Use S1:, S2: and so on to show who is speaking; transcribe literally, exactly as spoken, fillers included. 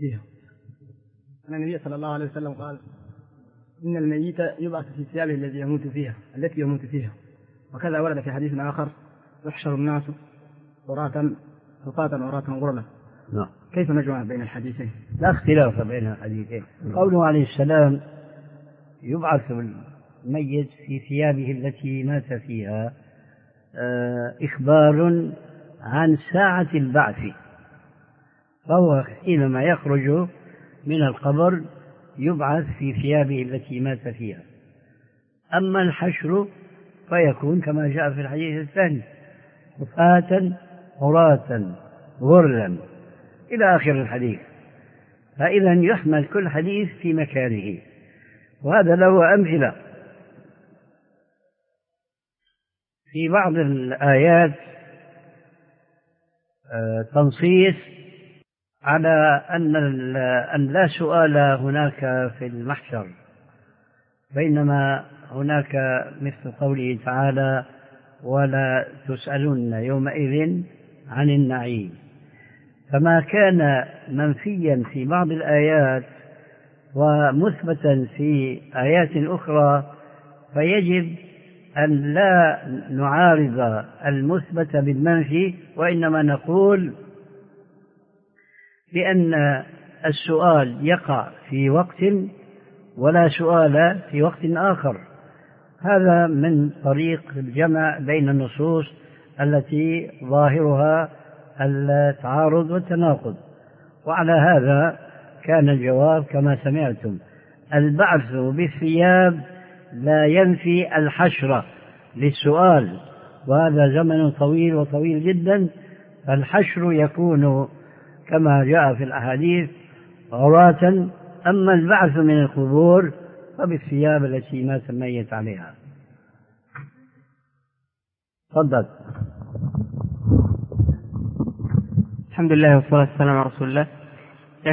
S1: فيها. أن النبي صلى الله عليه وسلم قال إن الميت يبعث في ثيابه الذي يموت فيها التي يموت فيها، وكذا ورد في حديث آخر يحشر الناس عراة حفاة عراة غرلا.
S2: نعم.
S1: كيف نجمع بين الحديثين؟
S2: لا اختلاف بين الحديثين. قوله عليه السلام يبعث الميت في ثيابه التي مات فيها إخبار عن ساعة البعث، فهو حينما يخرج من القبر يبعث في ثيابه التي مات فيها. أما الحشر فيكون كما جاء في الحديث الثاني حفاة عراة غرلا إلى آخر الحديث، فإذا يحمل كل حديث في مكانه. وهذا له أمثلة في بعض الآيات تنصيص على أن أن لا سؤال هناك في المحشر، بينما هناك مثل قوله تعالى ولا تسألن يومئذ عن النعيم. فما كان منفيا في بعض الآيات ومثبتا في آيات أخرى فيجب أن لا نعارض المثبت بالمنفي، وإنما نقول بأن السؤال يقع في وقت ولا سؤال في وقت آخر. هذا من طريق الجمع بين النصوص التي ظاهرها التعارض والتناقض. وعلى هذا كان الجواب كما سمعتم: البعث بالثياب لا ينفي الحشر للسؤال، وهذا زمن طويل وطويل جدا. فالحشر يكون كما جاء في الأحاديث عراة، أما البعث من القبور فبالثياب التي مات الميت عليها. تفضل.
S1: الحمد لله والصلاة والسلام على رسول الله.